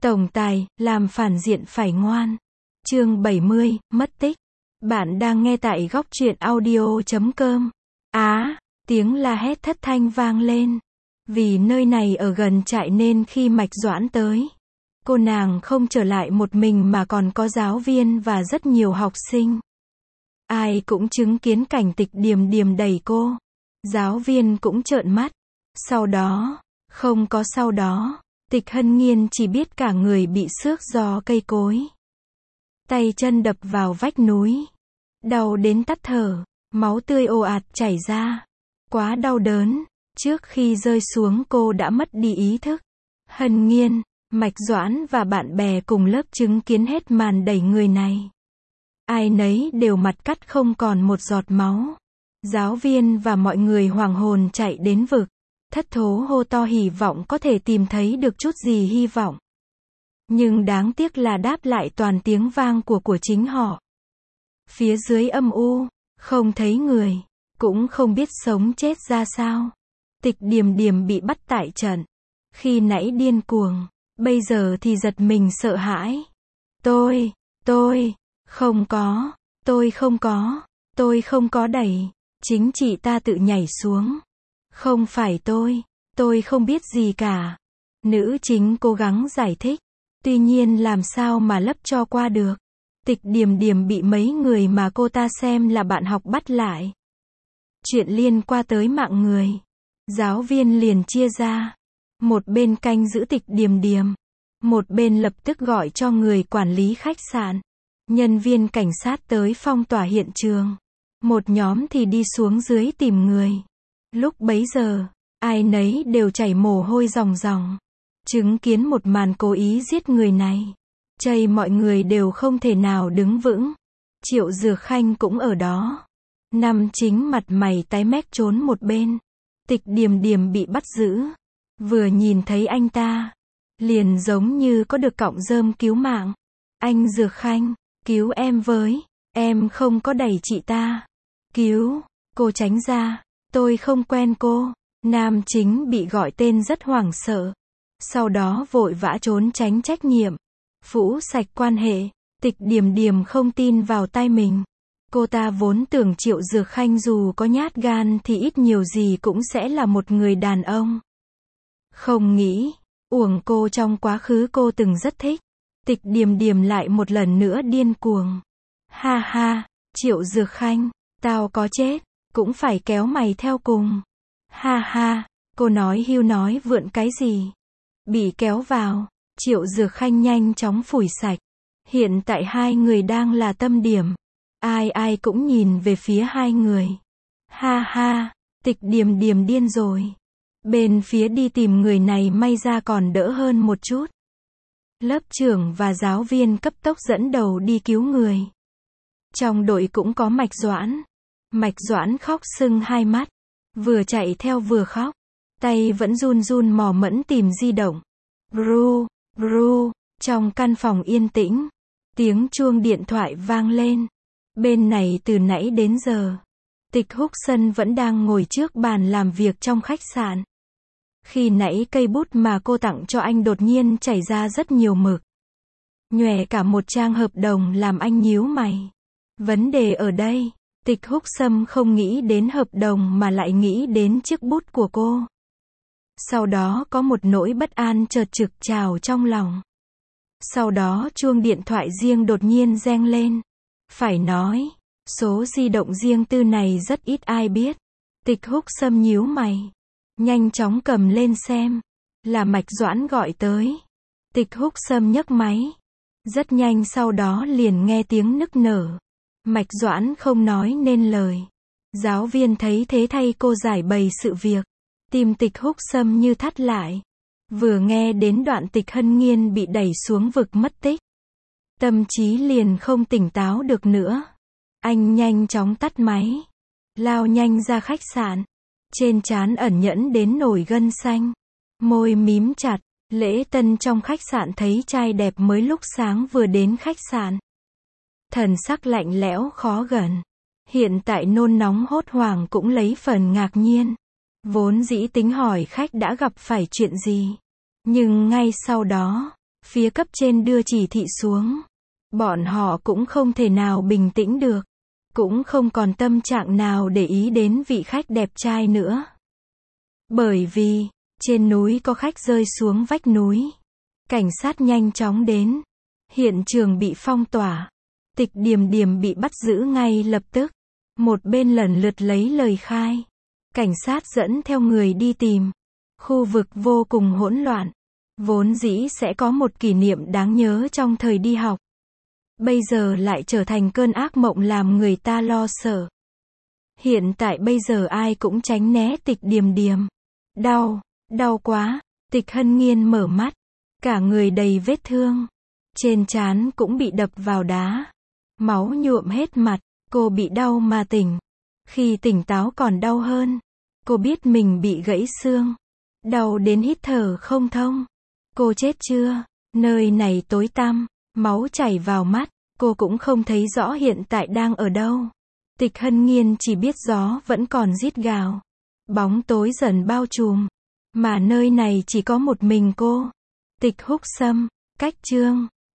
Tổng tài, làm phản diện phải ngoan. Chương 70, mất tích. Bạn đang nghe tại góc truyện audio.com. Tiếng la hét thất thanh vang lên. Vì nơi này ở gần trại nên khi Mạch Doãn tới, cô nàng không trở lại một mình mà còn có giáo viên và rất nhiều học sinh. Ai cũng chứng kiến cảnh Tịch Điềm Điềm đẩy cô. Giáo viên cũng trợn mắt. Không có sau đó, Tịch Hân Nghiên chỉ biết cả người bị xước do cây cối. Tay chân đập vào vách núi. Đau đến tắt thở, máu tươi ồ ạt chảy ra. Quá đau đớn, trước khi rơi xuống cô đã mất đi ý thức. Hân Nghiên, Mạch Doãn và bạn bè cùng lớp chứng kiến hết màn đẩy người này. Ai nấy đều mặt cắt không còn một giọt máu. Giáo viên và mọi người hoảng hồn chạy đến vực. Thất thố hô to hy vọng có thể tìm thấy được chút gì hy vọng. Nhưng đáng tiếc là đáp lại toàn tiếng vang của chính họ. Phía dưới âm u, không thấy người, cũng không biết sống chết ra sao. Tịch Điềm Điềm bị bắt tại trận. Khi nãy điên cuồng, bây giờ thì giật mình sợ hãi. Tôi không có đẩy, chính chị ta tự nhảy xuống. Không phải tôi không biết gì cả. Nữ chính cố gắng giải thích, tuy nhiên làm sao mà lấp cho qua được. Tịch Điềm Điềm bị mấy người mà cô ta xem là bạn học bắt lại. Chuyện liên quan tới mạng người. Giáo viên liền chia ra. Một bên canh giữ Tịch Điềm Điềm. Một bên lập tức gọi cho người quản lý khách sạn. Nhân viên cảnh sát tới phong tỏa hiện trường. Một nhóm thì đi xuống dưới tìm người. Lúc bấy giờ, ai nấy đều chảy mồ hôi ròng ròng. Chứng kiến một màn cố ý giết người này. Mọi người đều không thể nào đứng vững. Triệu Dược Khanh cũng ở đó. Nam chính mặt mày tái mét trốn một bên. Tịch Điềm Điềm bị bắt giữ. Vừa nhìn thấy anh ta, liền giống như có được cọng rơm cứu mạng. Anh Dược Khanh, cứu em với. Em không có đẩy chị ta. Cứu, cô tránh ra. Tôi không quen cô. Nam chính bị gọi tên rất hoảng sợ. Sau đó vội vã trốn tránh trách nhiệm. Phũ sạch quan hệ. Tịch Điềm Điềm không tin vào tai mình. Cô ta vốn tưởng Triệu Dược Khanh dù có nhát gan thì ít nhiều gì cũng sẽ là một người đàn ông. Không nghĩ, uổng cô trong quá khứ cô từng rất thích. Tịch Điềm Điềm lại một lần nữa điên cuồng. Ha ha, Triệu Dược Khanh, tao có chết, cũng phải kéo mày theo cùng. Ha ha, cô nói hưu nói vượn cái gì. Bị kéo vào, Triệu Dược Khanh nhanh chóng phủi sạch. Hiện tại hai người đang là tâm điểm. Ai cũng nhìn về phía hai người. Ha ha, Tịch Điềm Điềm điên rồi. Bên phía đi tìm người này may ra còn đỡ hơn một chút. Lớp trưởng và giáo viên cấp tốc dẫn đầu đi cứu người. Trong đội cũng có Mạch Doãn. Mạch Doãn khóc sưng hai mắt. Vừa chạy theo vừa khóc. Tay vẫn run run mò mẫm tìm di động. Ru, trong căn phòng yên tĩnh. Tiếng chuông điện thoại vang lên. Bên này từ nãy đến giờ. Tịch Húc Sân vẫn đang ngồi trước bàn làm việc trong khách sạn. Khi nãy cây bút mà cô tặng cho anh đột nhiên chảy ra rất nhiều mực. Nhòe cả một trang hợp đồng làm anh nhíu mày. Vấn đề ở đây, Tịch Húc Sâm không nghĩ đến hợp đồng mà lại nghĩ đến chiếc bút của cô. Sau đó có một nỗi bất an chợt trực trào trong lòng. Sau đó chuông điện thoại riêng đột nhiên reng lên. Phải nói, số di động riêng tư này rất ít ai biết. Tịch Húc Sâm nhíu mày. Nhanh chóng cầm lên xem. Là Mạch Doãn gọi tới. Tịch Húc Sâm nhấc máy. Rất nhanh sau đó liền nghe tiếng nức nở. Mạch Doãn không nói nên lời. Giáo viên thấy thế thay cô giải bày sự việc. Tim Tịch Húc Sâm như thắt lại. Vừa nghe đến đoạn Tịch Hân Nghiên bị đẩy xuống vực mất tích. Tâm trí liền không tỉnh táo được nữa. Anh nhanh chóng tắt máy. Lao nhanh ra khách sạn. Trên trán ẩn nhẫn đến nổi gân xanh. Môi mím chặt. Lễ tân trong khách sạn thấy trai đẹp mới lúc sáng vừa đến khách sạn. Thần sắc lạnh lẽo khó gần. Hiện tại nôn nóng hốt hoảng cũng lấy phần ngạc nhiên. Vốn dĩ tính hỏi khách đã gặp phải chuyện gì. Nhưng ngay sau đó, Phía cấp trên đưa chỉ thị xuống. Bọn họ cũng không thể nào bình tĩnh được. Cũng không còn tâm trạng nào để ý đến vị khách đẹp trai nữa. Bởi vì, trên núi có khách rơi xuống vách núi. Cảnh sát nhanh chóng đến. Hiện trường bị phong tỏa. Tịch Điềm Điềm bị bắt giữ ngay lập tức. Một bên lần lượt lấy lời khai. Cảnh sát dẫn theo người đi tìm. Khu vực vô cùng hỗn loạn. Vốn dĩ sẽ có một kỷ niệm đáng nhớ trong thời đi học. Bây giờ lại trở thành cơn ác mộng làm người ta lo sợ. Hiện tại bây giờ ai cũng tránh né Tịch Điềm Điềm. Đau quá. Tịch Hân Nghiên mở mắt. Cả người đầy vết thương. Trên trán cũng bị đập vào đá. Máu nhuộm hết mặt. Cô bị đau mà tỉnh. Khi tỉnh táo còn đau hơn. Cô biết mình bị gãy xương. Đau đến hít thở không thông. Cô chết chưa? Nơi này tối tăm. Máu chảy vào mắt. Cô cũng không thấy rõ hiện tại đang ở đâu. Tịch Hân Nghiên chỉ biết gió vẫn còn rít gào. Bóng tối dần bao trùm. Mà nơi này chỉ có một mình cô. Tịch Húc Sâm. Cách chương